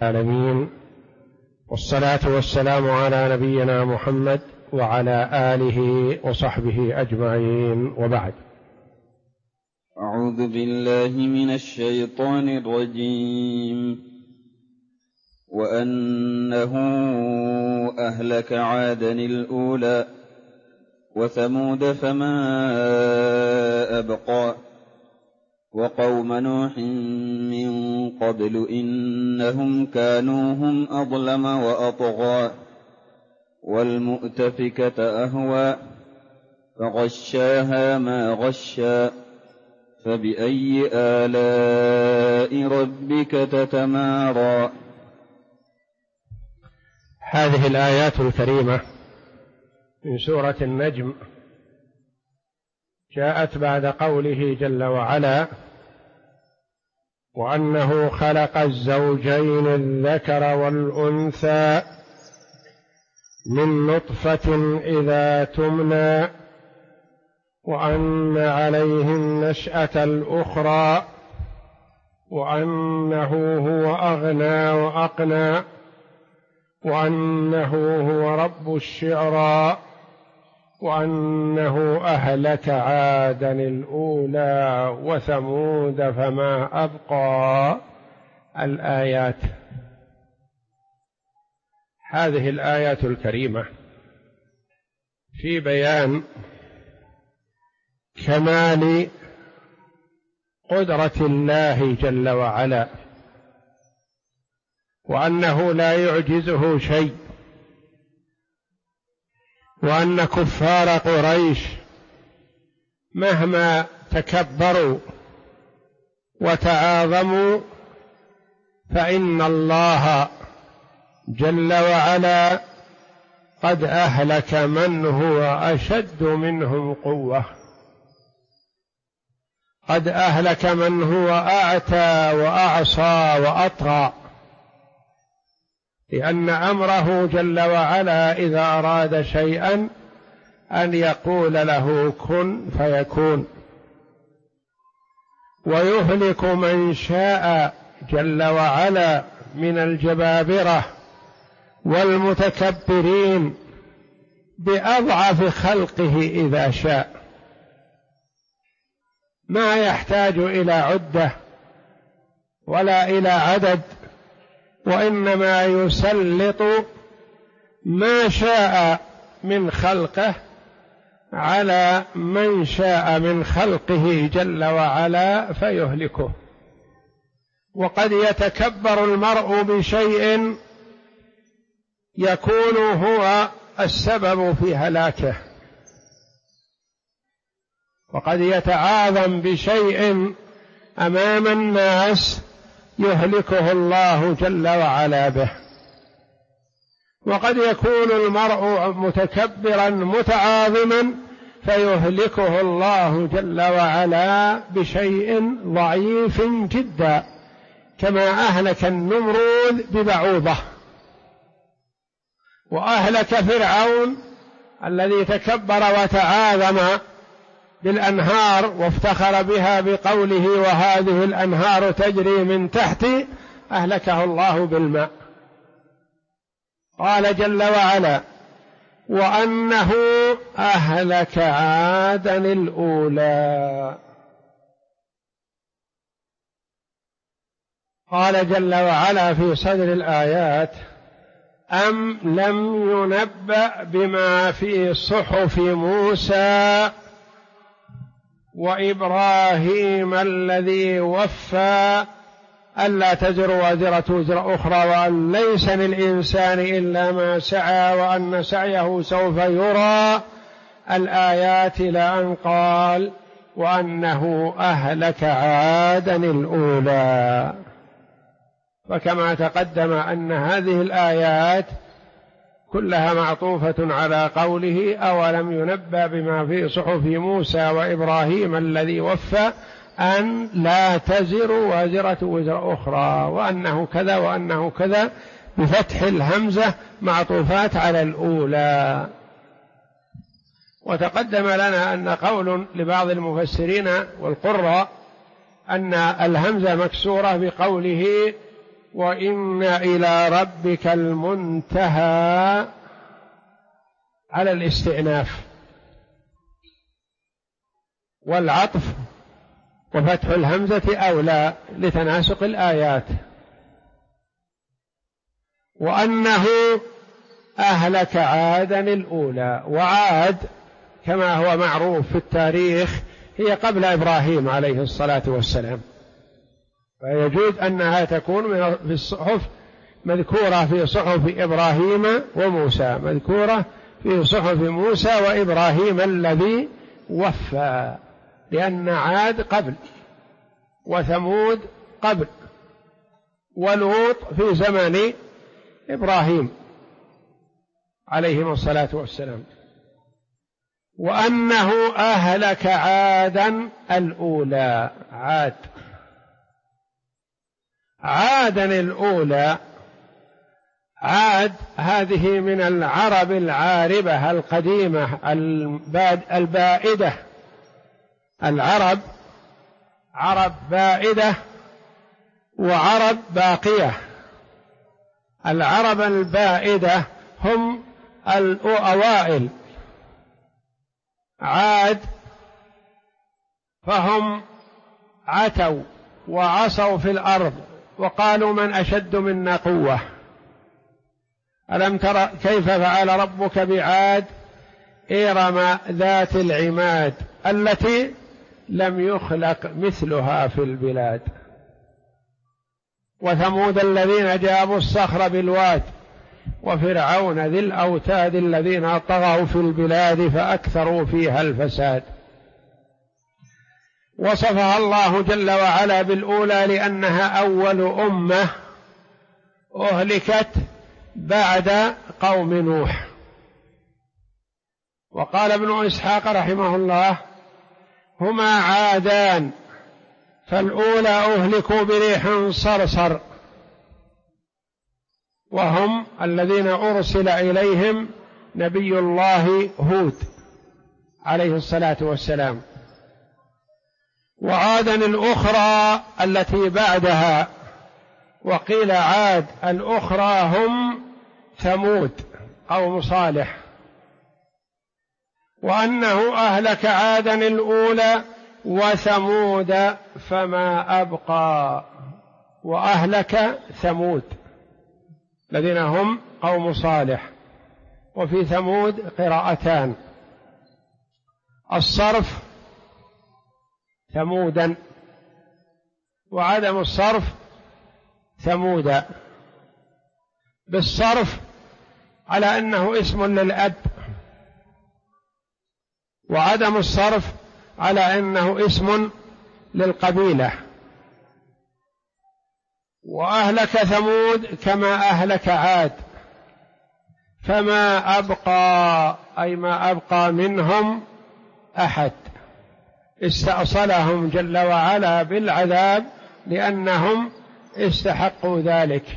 العالمين، والصلاة والسلام على نبينا محمد وعلى آله وصحبه أجمعين، وبعد. أعوذ بالله من الشيطان الرجيم. وأنه أهلك عادا الأولى وثمود فما أبقى وقوم نوح من قبل إنهم كانوا هم أظلم وأطغى والمؤتفكة أهوى فغشاها ما غشى فبأي آلاء ربك تتمارى. هذه الآيات الكريمة من سورة النجم جاءت بعد قوله جل وعلا: وأنه خلق الزوجين الذكر والأنثى من نطفة إذا تمنى وأن عليه النشأة الأخرى وأنه هو أغنى وأقنى وأنه هو رب الشعرى وأنه أهلك عادا الأولى وثمود فما أبقى. الآيات. هذه الآيات الكريمة في بيان كمال قدرة الله جل وعلا، وأنه لا يعجزه شيء، وأن كفار قريش مهما تكبروا وتعاظموا فإن الله جل وعلا قد أهلك من هو أشد منهم قوة، قد أهلك من هو أعتى وأعصى وأطغى، لأن أمره جل وعلا إذا أراد شيئا أن يقول له كن فيكون، ويهلك من شاء جل وعلا من الجبابرة والمتكبرين بأضعف خلقه إذا شاء، ما يحتاج إلى عدة ولا إلى عدد، وإنما يسلط ما شاء من خلقه على من شاء من خلقه جل وعلا فيهلكه. وقد يتكبر المرء بشيء يكون هو السبب في هلاكه، وقد يتعاظم بشيء أمام الناس يهلكه الله جل وعلا به. وقد يكون المرء متكبرا متعاظما فيهلكه الله جل وعلا بشيء ضعيف جدا، كما أهلك النمرود ببعوضة، وأهلك فرعون الذي تكبر وتعاظم بالأنهار وافتخر بها بقوله وهذه الأنهار تجري من تحتي، أهلكه الله بالماء. قال جل وعلا: وأنه أهلك عادا الأولى. قال جل وعلا في صدر الآيات: أم لم ينبأ بما في صحف موسى وإبراهيم الذي وفى ألا تزر وازرة وزر أخرى وأن ليس للإنسان إلا ما سعى وأن سعيه سوف يرى. الآيات إلى أن قال: وأنه أهلك عادا الأولى. فكما تقدم أن هذه الآيات كلها معطوفة على قوله: أولم ينبأ بما في صحف موسى وإبراهيم الذي وفى أن لا تزر وازرة وزر أخرى وأنه كذا وأنه كذا، بفتح الهمزة معطوفات على الأولى. وتقدم لنا أن قول لبعض المفسرين والقراء أن الهمزة مكسورة بقوله وإن إلى ربك المنتهى على الاستئناف والعطف، وفتح الهمزة أولى لتناسق الآيات. وأنه أهلك عادا الأولى، وعاد كما هو معروف في التاريخ هي قبل إبراهيم عليه الصلاة والسلام، فيجوز أنها تكون في الصحف مذكورة في صحف إبراهيم وموسى، مذكورة في صحف موسى وإبراهيم الذي وفى، لأن عاد قبل وثمود قبل ولوط في زمن إبراهيم عليهم الصلاة والسلام. وأنه أهلك عادا الأولى، عادا الأولى، عاد هذه من العرب العاربة القديمة البائدة، العرب عرب بائدة وعرب باقية. العرب البائدة هم الأوائل، عاد فهم عتوا وعصوا في الأرض وقالوا من أشد منا قوة. ألم تر كيف فعل ربك بعاد إرم ذات العماد التي لم يخلق مثلها في البلاد. وثمود الذين جابوا الصخر بالواد، وفرعون ذي الأوتاد الذين طغوا في البلاد فأكثروا فيها الفساد. وصفها الله جل وعلا بالأولى لأنها أول أمة أهلكت بعد قوم نوح. وقال ابن إسحاق رحمه الله هما عادان، فالأولى أهلكوا بريح صرصر، وهم الذين أرسل إليهم نبي الله هود عليه الصلاة والسلام. وعادا الأخرى التي بعدها، وقيل عاد الأخرى هم ثمود قوم صالح. وأنه أهلك عادا الأولى وثمود فما أبقى، وأهلك ثمود الذين هم قوم صالح. وفي ثمود قراءتان، الصرف ثمودا، وعدم الصرف ثمودا، بالصرف على أنه اسم للأب، وعدم الصرف على أنه اسم للقبيلة. وأهلك ثمود كما أهلك عاد، فما أبقى أي ما أبقى منهم أحد، استأصلهم جل وعلا بالعذاب لأنهم استحقوا ذلك.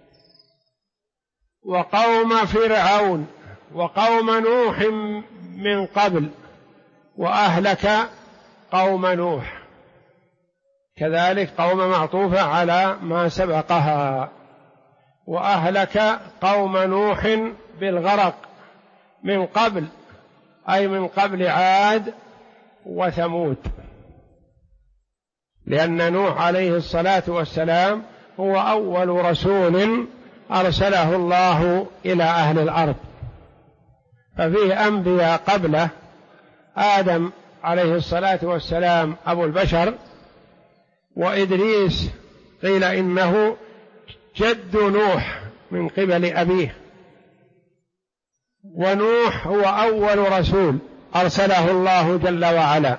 وقوم فرعون وقوم نوح من قبل، وأهلك قوم نوح كذلك، قوم معطوفة على ما سبقها. وأهلك قوم نوح بالغرق من قبل، أي من قبل عاد وثمود، لأن نوح عليه الصلاة والسلام هو أول رسول أرسله الله إلى أهل الأرض، ففيه أنبياء قبله، آدم عليه الصلاة والسلام أبو البشر، وإدريس قيل إنه جد نوح من قبل أبيه، ونوح هو أول رسول أرسله الله جل وعلا.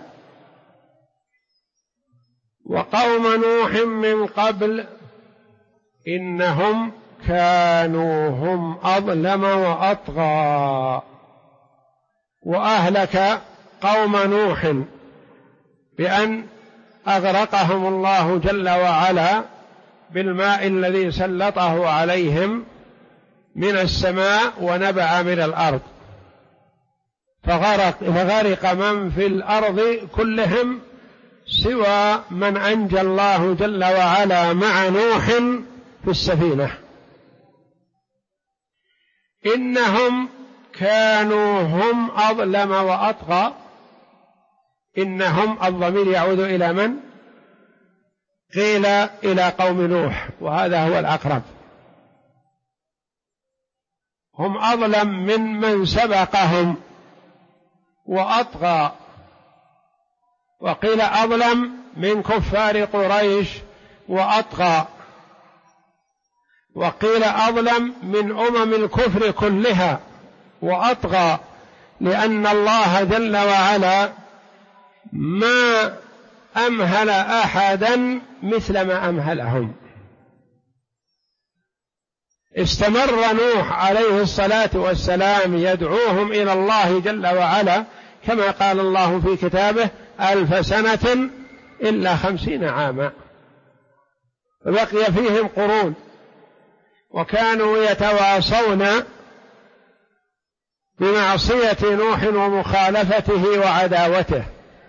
وقوم نوح من قبل إنهم كانوا هم أظلم وأطغى. وأهلك قوم نوح بأن أغرقهم الله جل وعلا بالماء الذي سلطه عليهم من السماء ونبع من الأرض، فغرق من في الأرض كلهم سوى من أنجى الله جل وعلا مع نوح في السفينة. إنهم كانوا هم أظلم وأطغى. إنهم الضمير يعود إلى من؟ قيل إلى قوم نوح، وهذا هو الأقرب. هم أظلم من سبقهم وأطغى، وقيل أظلم من كفار قريش وأطغى، وقيل أظلم من الكفر كلها وأطغى، لأن الله جل وعلا ما أمهل أحدا مثل ما أمهلهم. استمر نوح عليه الصلاة والسلام يدعوهم إلى الله جل وعلا كما قال الله في كتابه 1000 سنة إلا 50 عاما، بقي فيهم قرون، وكانوا يتواصون بمعصية نوح ومخالفته وعداوته.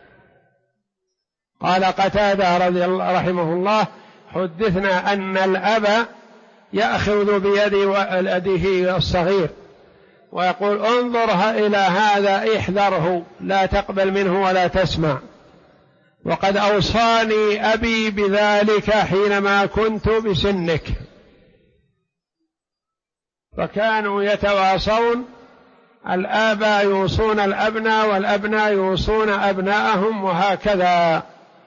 قال قتادة رحمه الله: حدثنا أن الأب يأخذ بيد ولده الصغير ويقول: انظر إلى هذا احذره، لا تقبل منه ولا تسمع، وقد أوصاني أبي بذلك حينما كنت بسنك. فكانوا يتواصون، الآباء يوصون الأبناء والأبناء يوصون أبناءهم، وهكذا.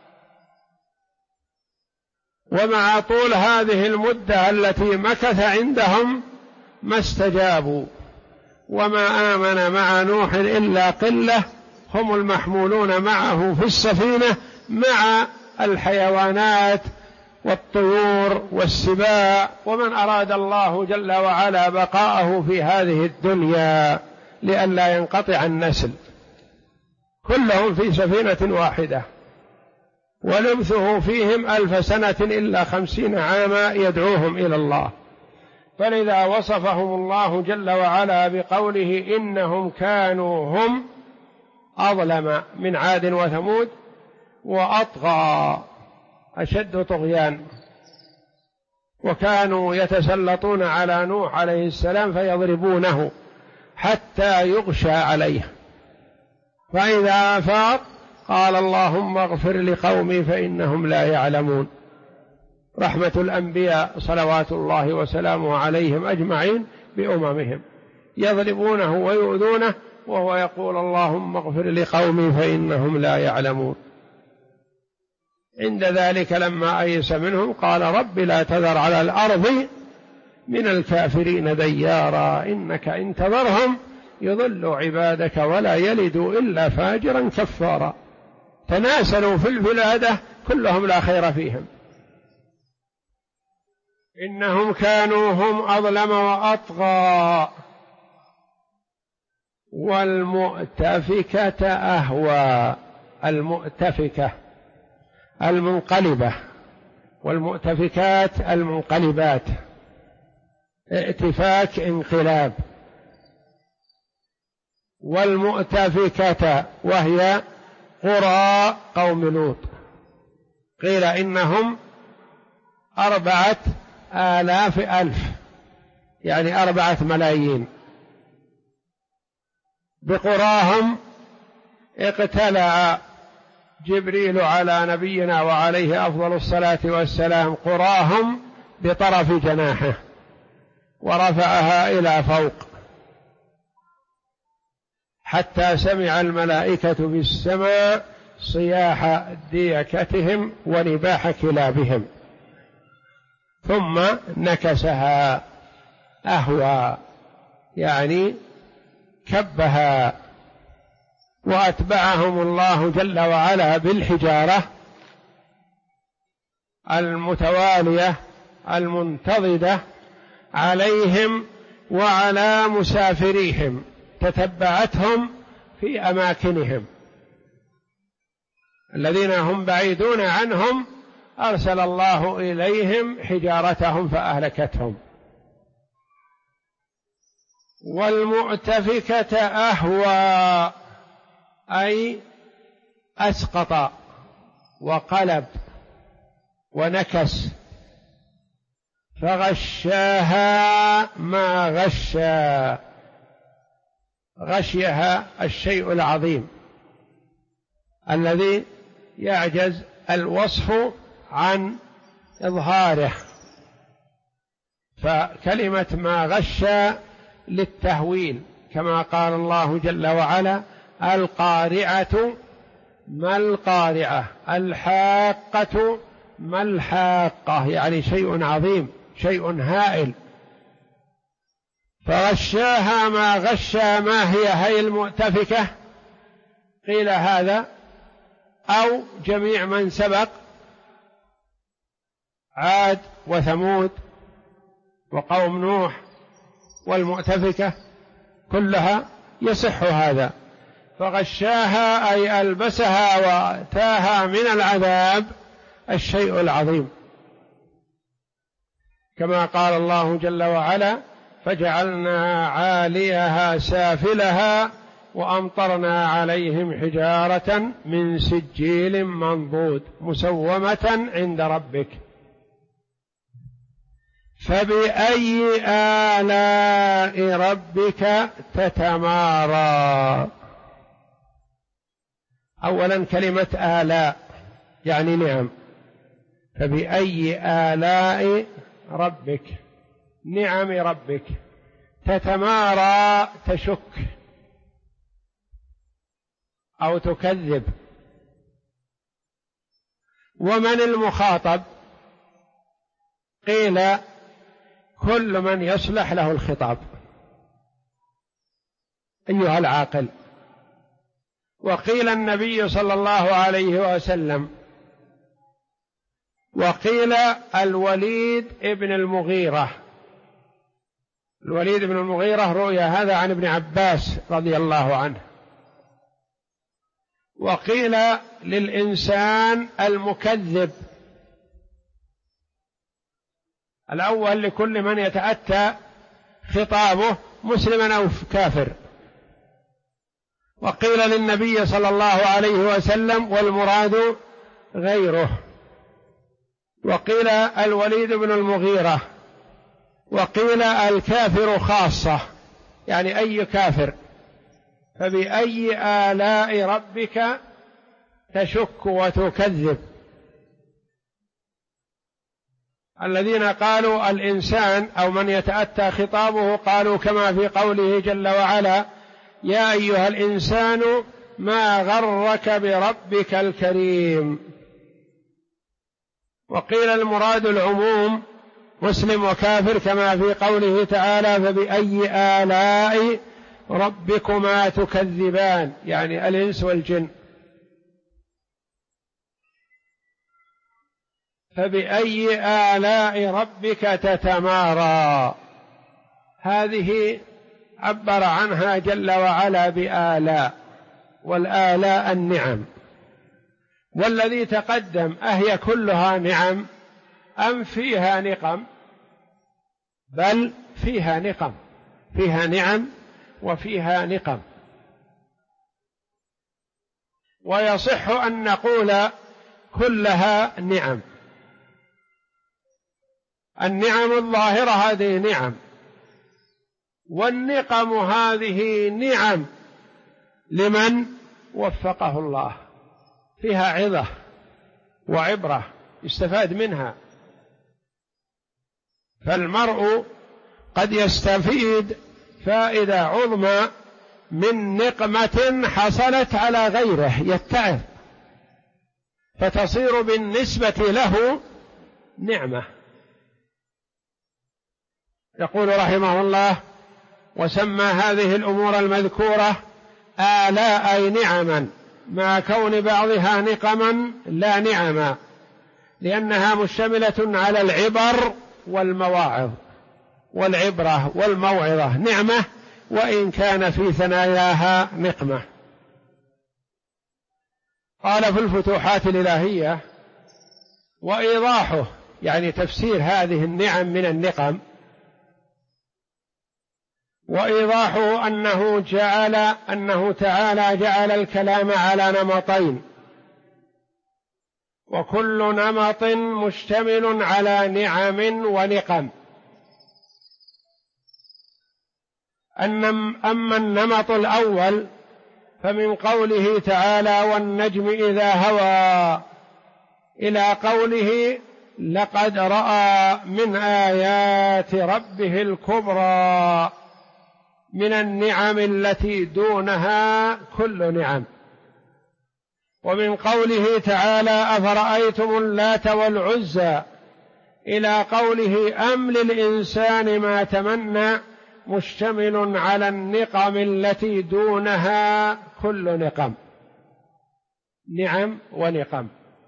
ومع طول هذه المدة التي مكث عندهم ما استجابوا، وما آمن مع نوح إلا قلة، هم المحمولون معه في السفينة مع الحيوانات والطيور والسباع، ومن أراد الله جل وعلا بقاءه في هذه الدنيا لئلا ينقطع النسل، كلهم في سفينة واحدة. ولبثه فيهم 1000 سنة إلا 50 عاما يدعوهم إلى الله. فلذا وصفهم الله جل وعلا بقوله: إنهم كانوا هم أظلم من عاد وثمود وأطغى، أشد طغيان، وكانوا يتسلطون على نوح عليه السلام فيضربونه حتى يغشى عليه، فإذا أفاق قال: اللهم اغفر لقومي فإنهم لا يعلمون. رحمة الأنبياء صلوات الله وسلامه عليهم أجمعين بأممهم، يضربونه ويؤذونه وهو يقول: اللهم اغفر لقومي فإنهم لا يعلمون. عند ذلك لما أيس منهم قال: رب لا تذر على الأرض من الكافرين ديارا، إنك إن تذرهم يضلوا عبادك ولا يلدوا إلا فاجرا كفارا. تناسلوا في الولادة كلهم لا خير فيهم. إنهم كانوا هم أظلم وأطغى. والمؤتفكة أهوى، المؤتفكة المنقلبة، والمؤتفكات المنقلبات، ائتفاك انقلاب. والمؤتفكة وهي قرى قوم لوط، قيل إنهم 4000 يعني 4 ملايين. بقراهم اقتلع جبريل على نبينا وعليه أفضل الصلاة والسلام قراهم بطرف جناحه ورفعها إلى فوق، حتى سمع الملائكة في السماء صياح ديكتهم ونباح كلابهم، ثم نكسها أهوى يعني كبها. وأتبعهم الله جل وعلا بالحجارة المتوالية المنتظدة عليهم وعلى مسافريهم، تتبعتهم في أماكنهم، الذين هم بعيدون عنهم أرسل الله إليهم حجارتهم فأهلكتهم. والمؤتفكة أهوى أي أسقط وقلب ونكس، فغشاها ما غشا، غشيها الشيء العظيم الذي يعجز الوصف عن إظهاره. فكلمة ما غشا للتهويل، كما قال الله جل وعلا: القارعة ما القارعة، الحاقة ما الحاقة، يعني شيء عظيم، شيء هائل. فغشاها ما غشا، ما هي المؤتفكة؟ قيل هذا أو جميع من سبق، عاد وثمود وقوم نوح والمؤتفكة كلها يصح هذا. فغشاها أي ألبسها واتاها من العذاب الشيء العظيم، كما قال الله جل وعلا: فجعلنا عاليها سافلها وأمطرنا عليهم حجارة من سجيل منضود مسومة عند ربك. فبأي آلاء ربك تتمارى؟ أولا كلمة آلاء يعني نعم، فبأي آلاء ربك، نعم ربك. تتمارى تشك أو تكذب. ومن المخاطب؟ قيل كل من يصلح له الخطاب، أيها العاقل. وقيل النبي صلى الله عليه وسلم، وقيل الوليد ابن المغيرة. الوليد بن المغيرة روي هذا عن ابن عباس رضي الله عنه. وقيل للإنسان المكذب، الأول لكل من يتأتى خطابه مسلما أو كافر. وقيل للنبي صلى الله عليه وسلم والمراد غيره. وقيل الوليد بن المغيرة. وقيل الكافر خاصة، يعني أي كافر. فبأي آلاء ربك تشك وتكذب. الذين قالوا الإنسان أو من يتأتى خطابه قالوا كما في قوله جل وعلا: يا أيها الإنسان ما غرك بربك الكريم. وقيل المراد العموم مسلم وكافر، كما في قوله تعالى: فبأي آلاء ربكما تكذبان، يعني الإنس والجن. فبأي آلاء ربك تتمارى، هذه عبر عنها جل وعلا بآلاء، والآلاء النعم. والذي تقدم أهي كلها نعم أم فيها نقم؟ بل فيها نقم، فيها نعم وفيها نقم. ويصح أن نقول كلها نعم. النعم الظاهرة هذه نعم، والنقم هذه نعم لمن وفقه الله، فيها عظة وعبرة يستفاد منها. فالمرء قد يستفيد فائدة عظمى من نقمة حصلت على غيره يتعظ، فتصير بالنسبة له نعمة. يقول رحمه الله: وسمى هذه الأمور المذكورة آلاء أي نعما، مع كون بعضها نقما لا نعما، لأنها مشتملة على العبر والمواعظ، والعبرة والموعظة نعمة، وإن كان في ثناياها نقمة. قال في الفتوحات الإلهية: وإيضاحه، يعني تفسير هذه النعم من النقم، وإيضاحه أنه تعالى جعل الكلام على نمطين: وكل نمط مشتمل على نعم ونقم. أما النمط الأول فمن قوله تعالى والنجم إذا هوى إلى قوله لقد رأى من آيات ربه الكبرى من النعم التي دونها كل نعم. ومن قوله تعالى أفرأيتم اللات والعزى إلى قوله أم للإنسان ما تمنى مشتمل على النقم التي دونها كل نقم، نعم ونقم.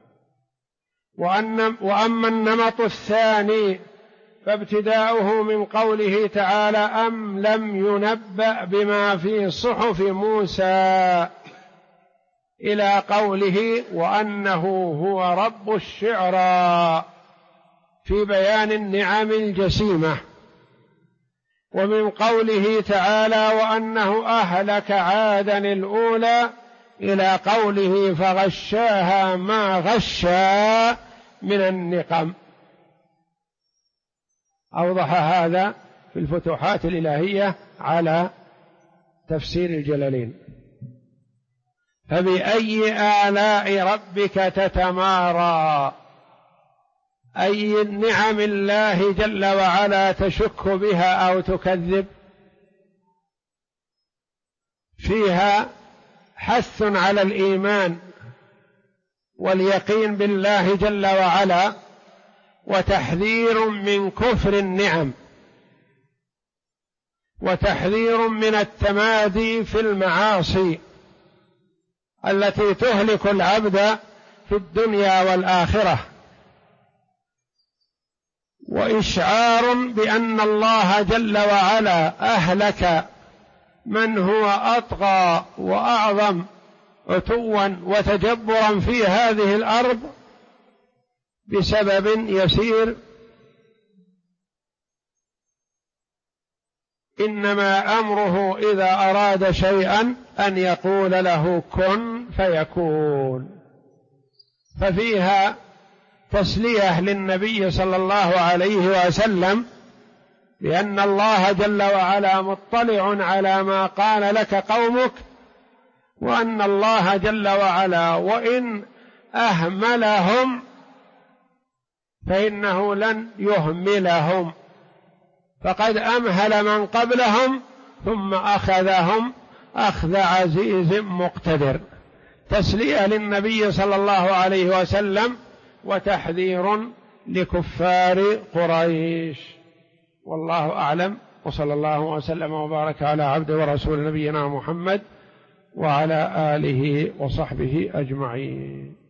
وأما النمط الثاني فابتداؤه من قوله تعالى أم لم ينبأ بما في صحف موسى إلى قوله وأنه هو رب الشعرى في بيان النعم الجسيمة. ومن قوله تعالى وأنه أهلك عادا الأولى إلى قوله فغشاها ما غشا من النقم. أوضح هذا في الفتوحات الإلهية على تفسير الجلالين. فبأي آلاء ربك تتمارى، أي نعم الله جل وعلا تشك بها أو تكذب؟ فيها حث على الإيمان واليقين بالله جل وعلا، وتحذير من كفر النعم، وتحذير من التمادي في المعاصي التي تهلك العبد في الدنيا والآخرة، وإشعار بأن الله جل وعلا أهلك من هو أطغى وأعظم عتوا وتجبرا في هذه الأرض بسبب يسير، إنما أمره إذا أراد شيئا أن يقول له كن فيكون. ففيها تسلية للنبي صلى الله عليه وسلم لأن الله جل وعلا مطلع على ما قال لك قومك، وأن الله جل وعلا وإن أهملهم فإنه لن يهملهم، فقد أمهل من قبلهم ثم أخذهم أخذ عزيز مقتدر. تسلية للنبي صلى الله عليه وسلم وتحذير لكفار قريش. والله أعلم، وصلى الله وسلم وبارك على عبد ورسول نبينا محمد وعلى آله وصحبه أجمعين.